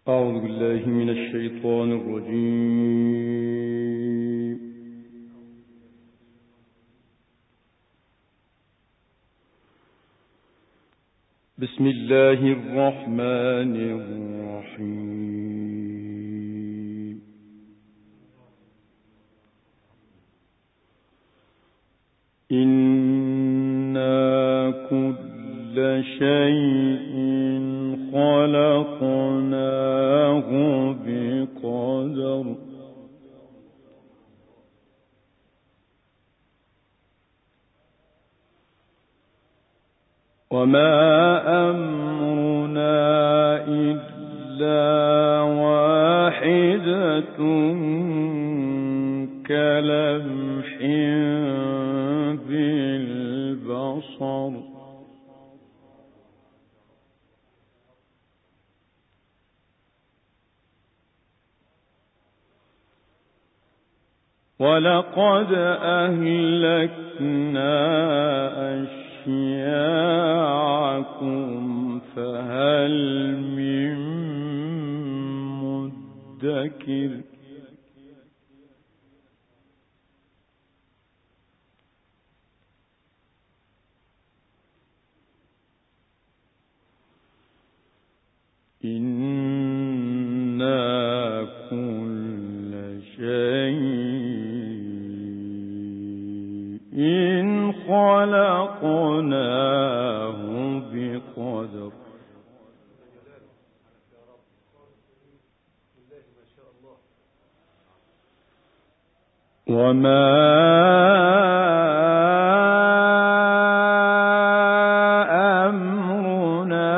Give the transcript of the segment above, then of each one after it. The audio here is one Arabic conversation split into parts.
أعوذ بالله من الشيطان الرجيم. بسم الله الرحمن الرحيم. إنا كل شيء خلقناه بقدر وما أمرنا إلا واحدة كلمح بالبصر ولقد أهلكنا أشياعكم فهل من مدكر إنا كل شيء خلقناه بقدر وما أمرنا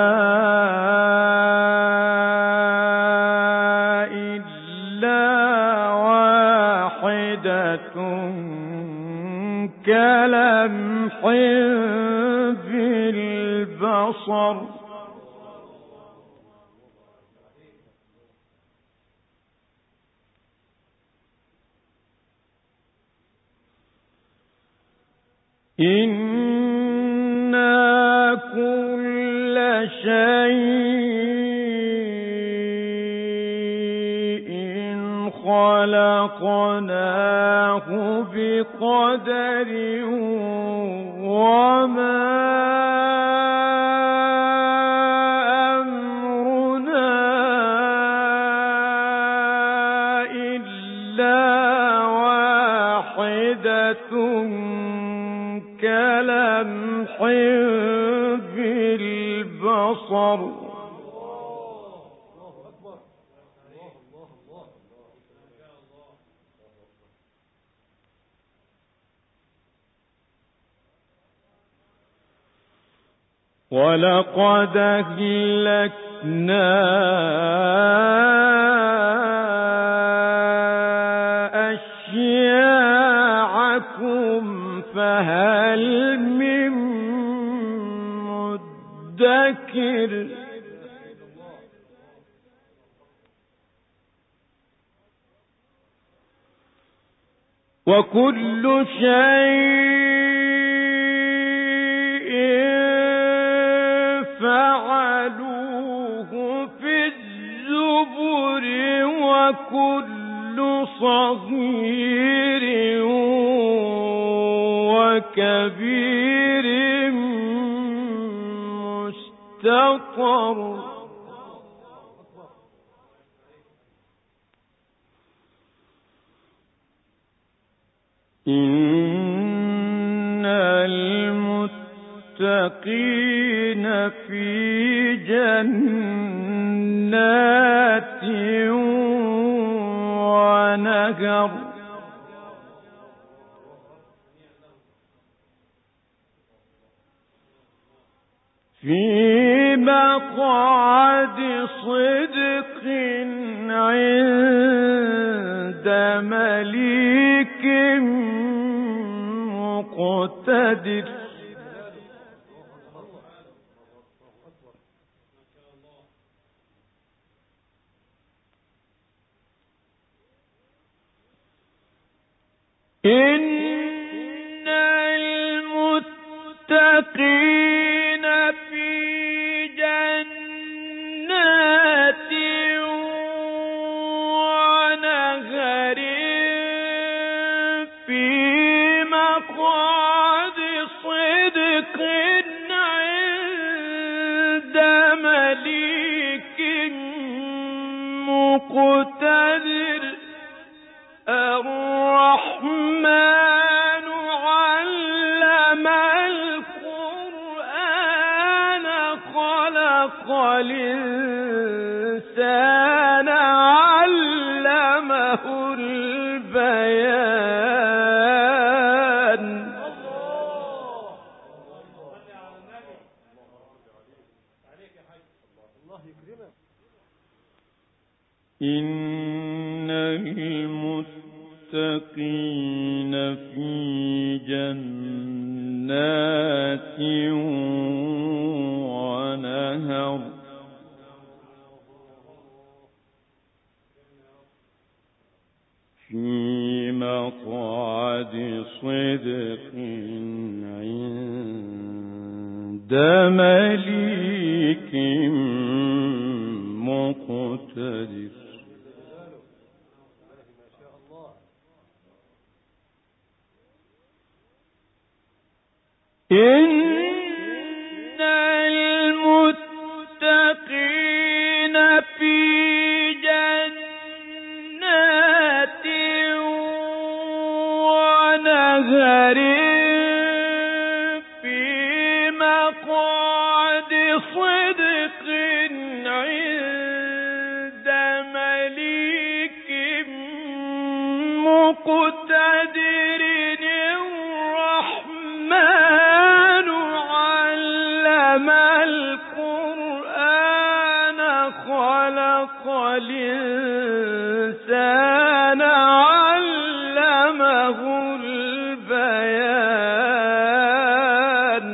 إلا واحدة كلمح بالبصر إنا كل شيء خلقناه بقدر وما أمرنا إلا واحدة كلمح بالبصر ولقد أهلكنا أشياعكم فهل من مدكر وكل شيء فعلوه في الزبر وكل صغير وكبير مستطر إن المتقين في جنات ونهر في مقعد صدق عند مليك مقتدر إن المتقين في جنات مليك مقتدر الرحمن علم القرآن خلق الإنسان علمه البيان. إن المتقين في جنات ونهر في مقعد صدق عند مليك مقتدر. إن المتقين في جنات ونهر في مقعد صدق عند مليك مقتدر الرحمن علم القرآن خلق الإنسان علمه البيان.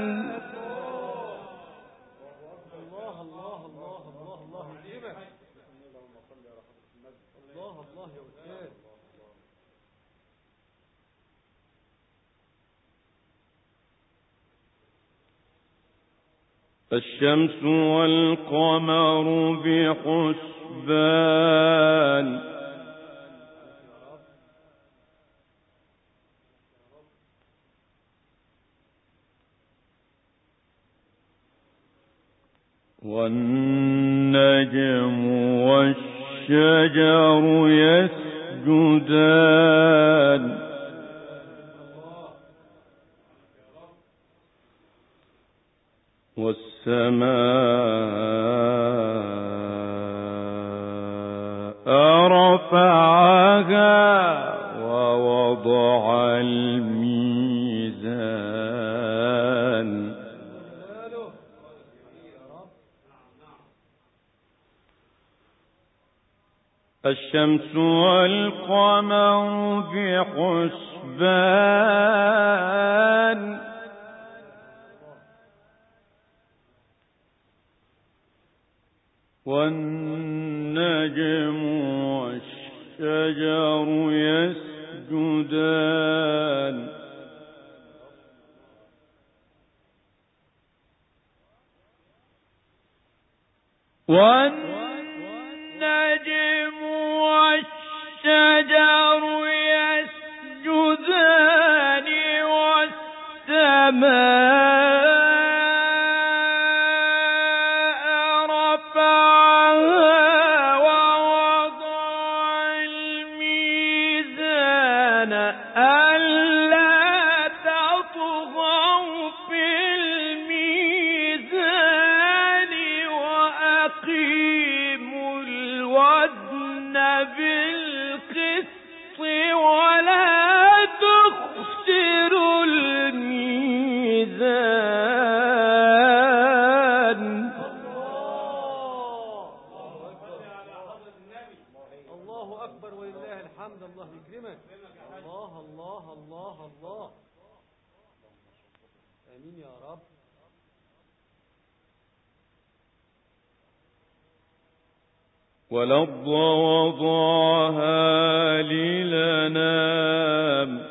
الشمس والقمر بحسبان والنجم والشجر يسجدان والسماء رفعها ووضع الميزان. الشمس والقمر بحسبان والنجم والشجر يسجدان والنجم والشجر يسجدان والسماء بالقسط ولا تخسروا الميزان. الله أكبر ولله الحمد. الله يكرمك. الله الله الله الله. آمين يا رب. والأرض وضعها للأنام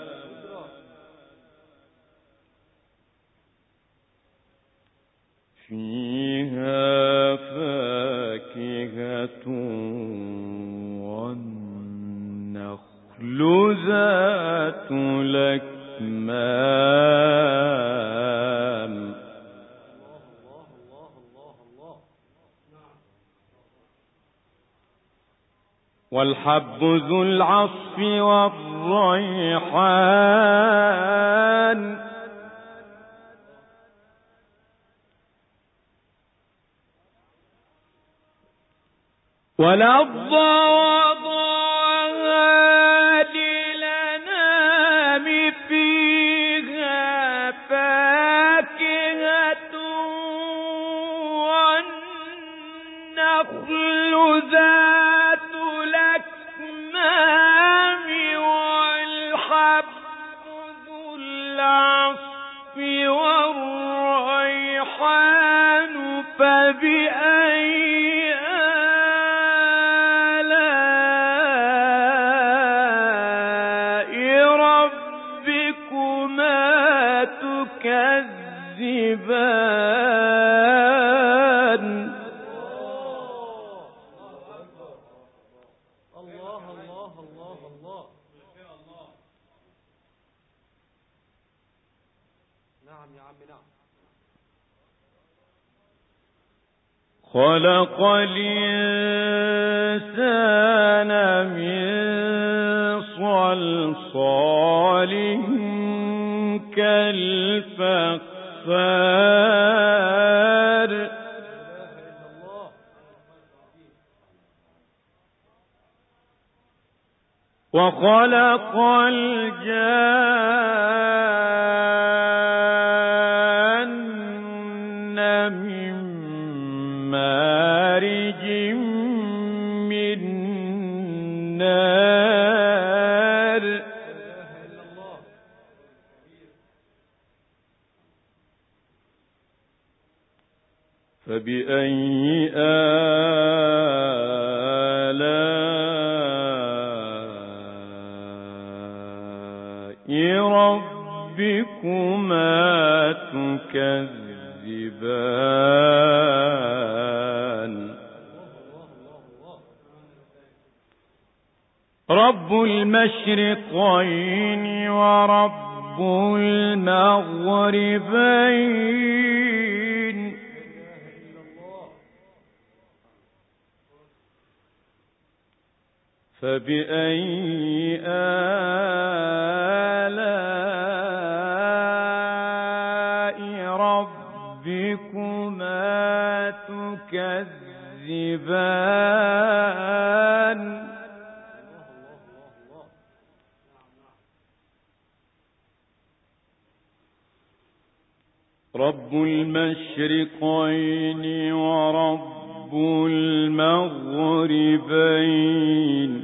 فيها فاكهة والنخل ذات الأكمام. والحب ذو العصف والريحان والأرض وضعها للأنام فيها فاكهة والنخل ذات الأكمام والحب ذو العصف والريحان فبأي تكذبان. الله الله الله الله. نعم يا عم نعم. خلق الإنسان من صلصال كالفخار وخلق الجان من مارج من نار فبأي آلاء ربكما تكذبان. رب المشرقين ورب المغربين فبأي آلاء ربكما تكذبان. رب المشرقين ورب المغربين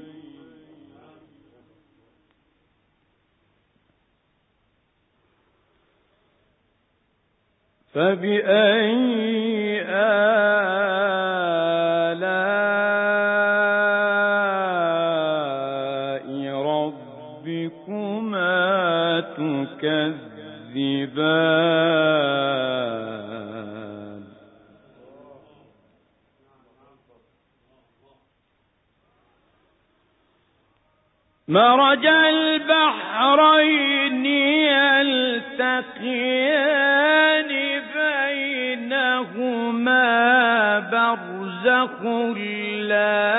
فبأي آلاء ربكما تكذبان. مرج البحرين يلتقيان بينهما برزخ لا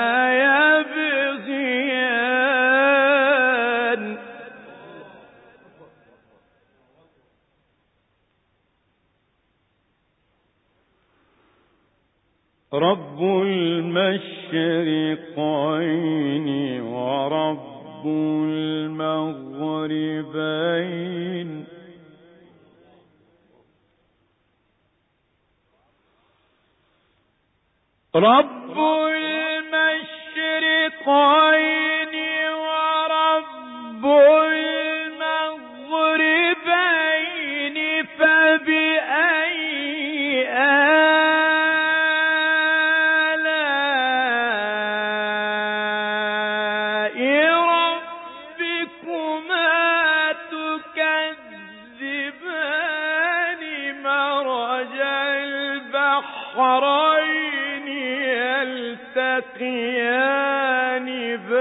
يبغيان. رب المشرقين ورب المغربين رب المشرقين ورب المغربين فبأي البحرين يلتقيان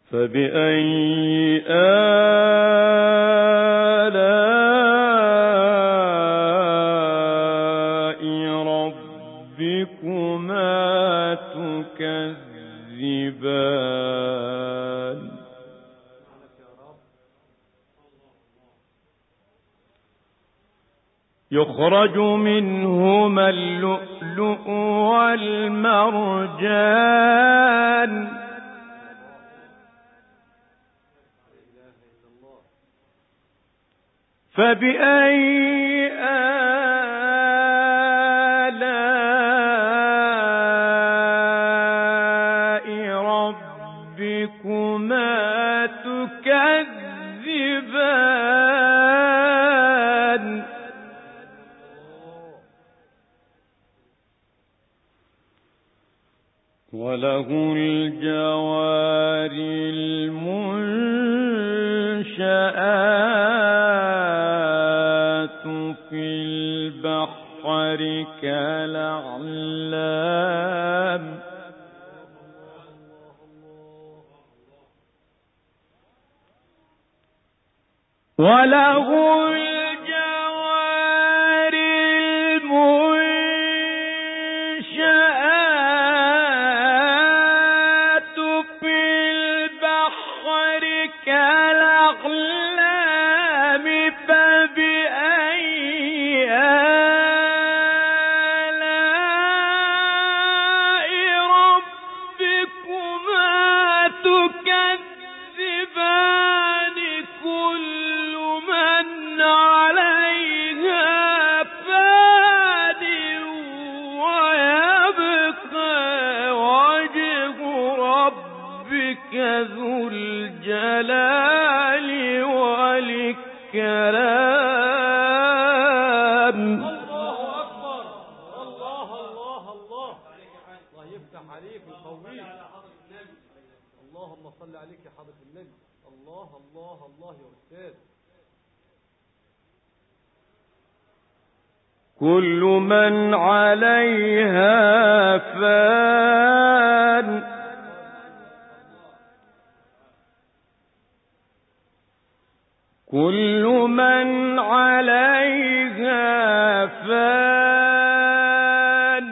فبأي آلاء ربكما تكذبان يخرج منهما اللؤلؤ والمرجان فبأي آلاء ربكما تكذبان وله الجوار المنشآت في البحر كالأعلام وله الجوار المنشآت في البحر كالأعلام فبأي آلاء ربكما تكذبان كل من عليها فان ويبقى وجه ربك ذو الجلال والإكرام. الله أكبر. الله الله الله. الله يفتح عليك ويقويك. اللهم صل عليك يا حضرة النبي. الله الله الله يا أستاذ. كل من عليها فان كل من عليها فان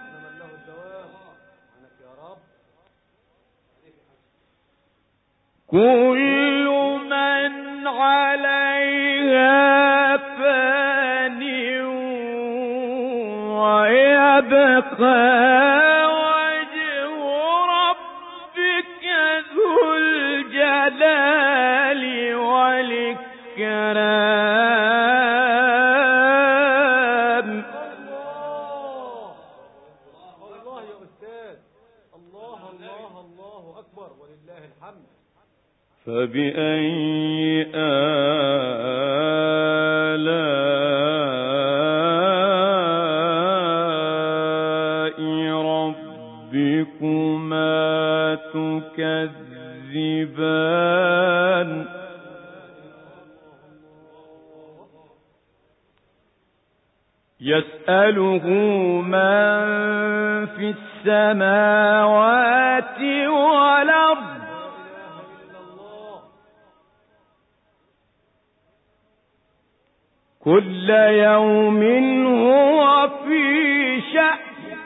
كل من عليها فان ويبقى وجه ربك ذو الجلال والإكرام. الله يا أستاذ. الله الله الله أكبر ولله الحمد. فبأي آلاء ربكما تكذبان يسأله من في السماوات والأرض كل يوم هو في شأن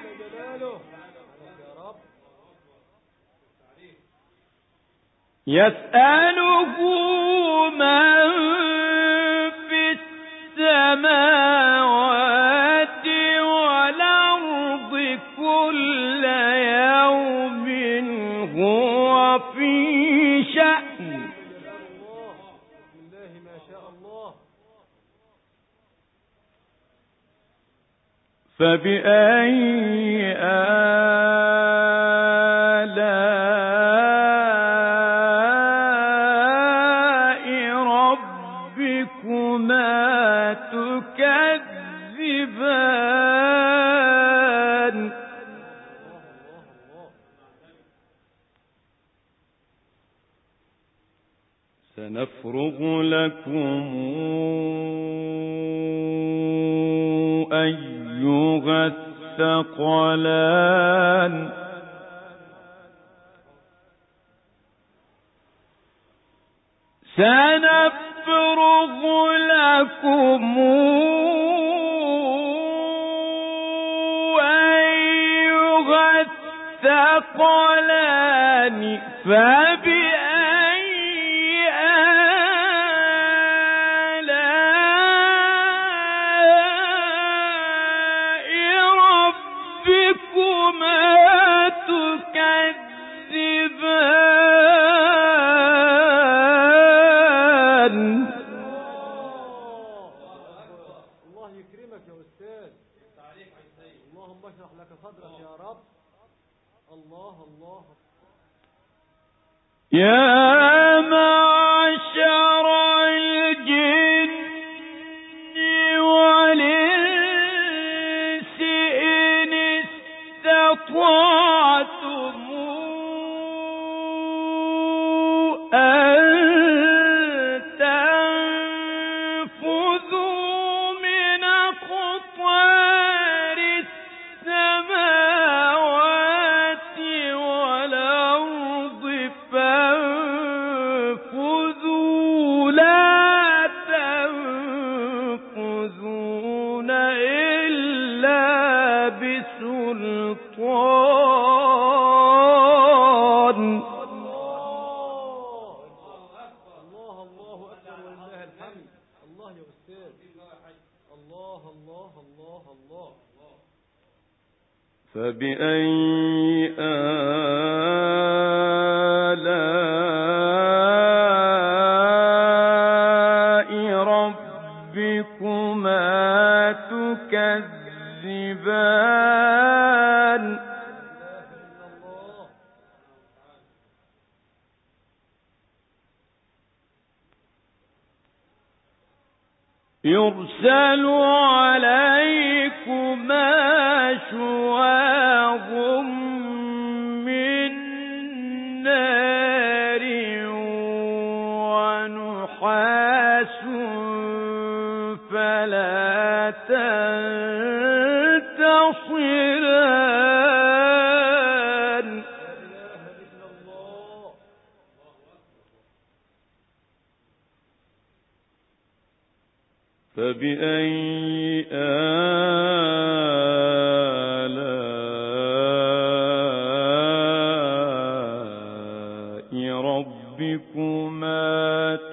يسأله من في السماوات والأرض كل يوم هو في شأن. بسم الله ما شاء الله. فبأي آلاء ربكما تكذبان سنفرغ لكم أيها الثقلان سنفرغ لكم أيها الثقلان فبأي آلاء ربكما تكذبان. الله يكرمك يا أستاذ. اللهم اشرح لك صدرك يا رب. الله الله. يا معشر الجن والإنس إن استطعتم أن تنفذوا من أقطار السماوات والأرض فانفذوا لا تنفذون إلا بسلطان. الله الله أكبر ولله الحمد. الله يا أستاذ. الله الله الله الله. فبأي آلاء ربكما تكذبان. يرسل عليكما شواظ من نار ونحاس فلا تنتصران. فبأي آلاء ربكما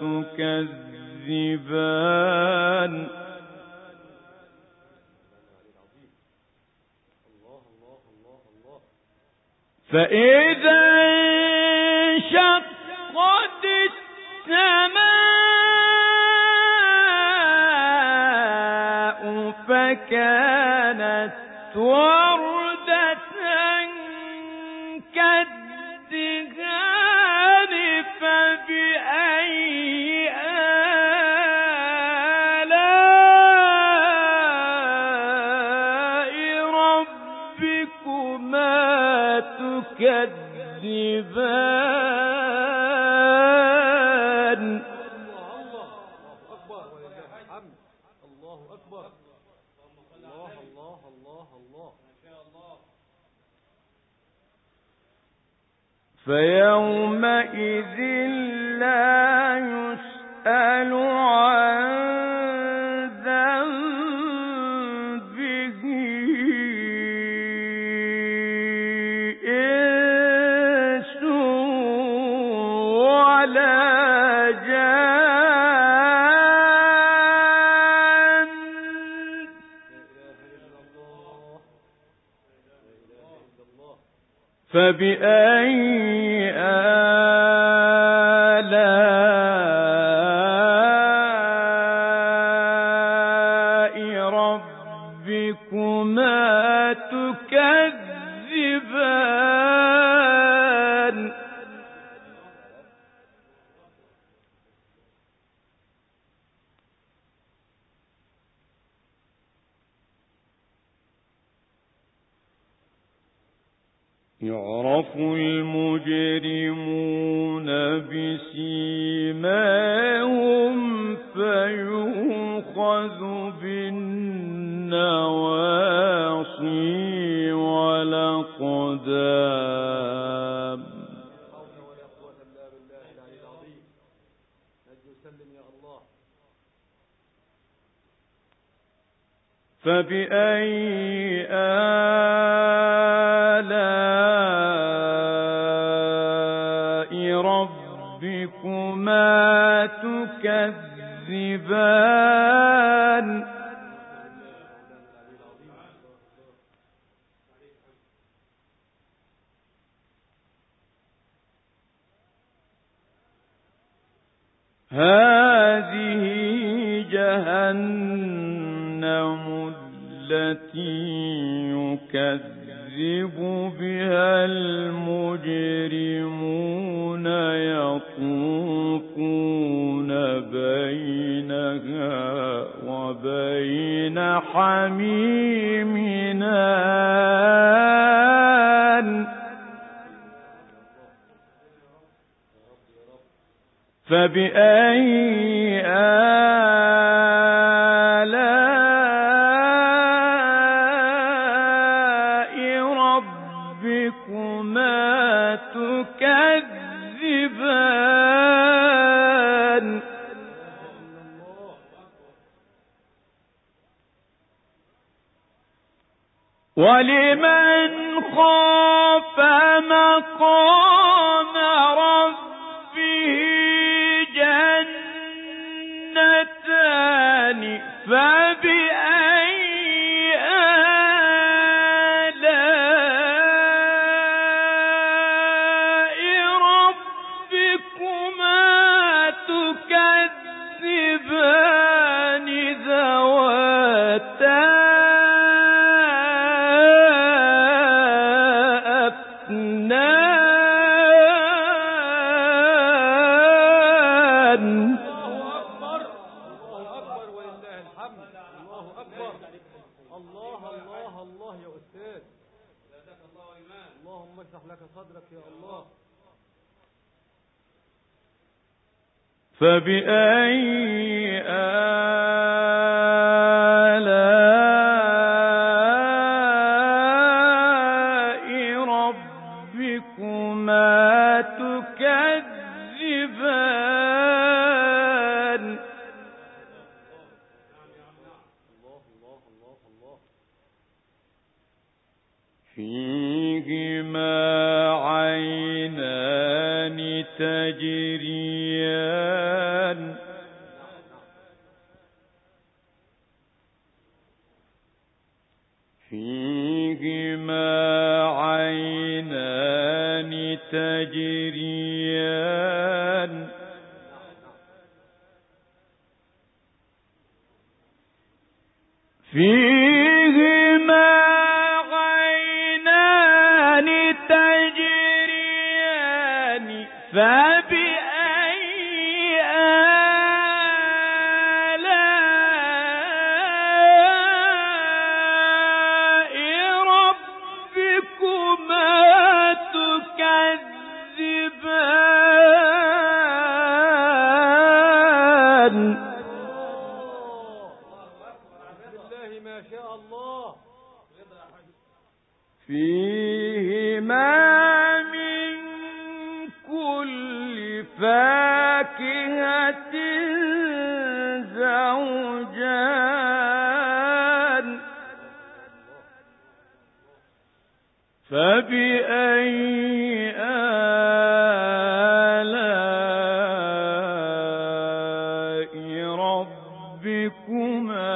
تكذبان. فإذا انشقت السماء فكانت وردة كالدهان فبأي آلاء ربكما تكذبان. الله أكبر ولله الحمد. الله أكبر. الله الله الله الله. ما شاء الله. فيومئذ لا يسأل عن ذنبه إنس ولا جان. فبأي آلاء ربكما تكذبان. يعرف المجرمون بسيماهم فيؤخذ بالنواصي والأقدام. وسلم يا الله. فبأي آلاء ربكما تكذبان هذه جهنم التي يكذب بها المجرمون يطوفون بينها وبين حميم آن فبأي آلاء ربكما تكذبان ولمن خاف مقام ربه جنتان فبأي آلاء ربكما تكذبان ذواتا فبأي آلاء ربكما تكذبان فيهما عينان تجريان فيهما عينان تجريان فيهما عينان تجريان فبأي آلاء ربكما تكذبان فيهما من كل فاكهة زوجان فبأي آلاء ربكما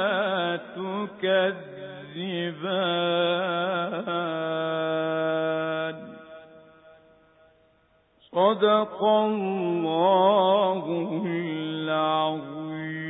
تكذبان صدق الله العظيم.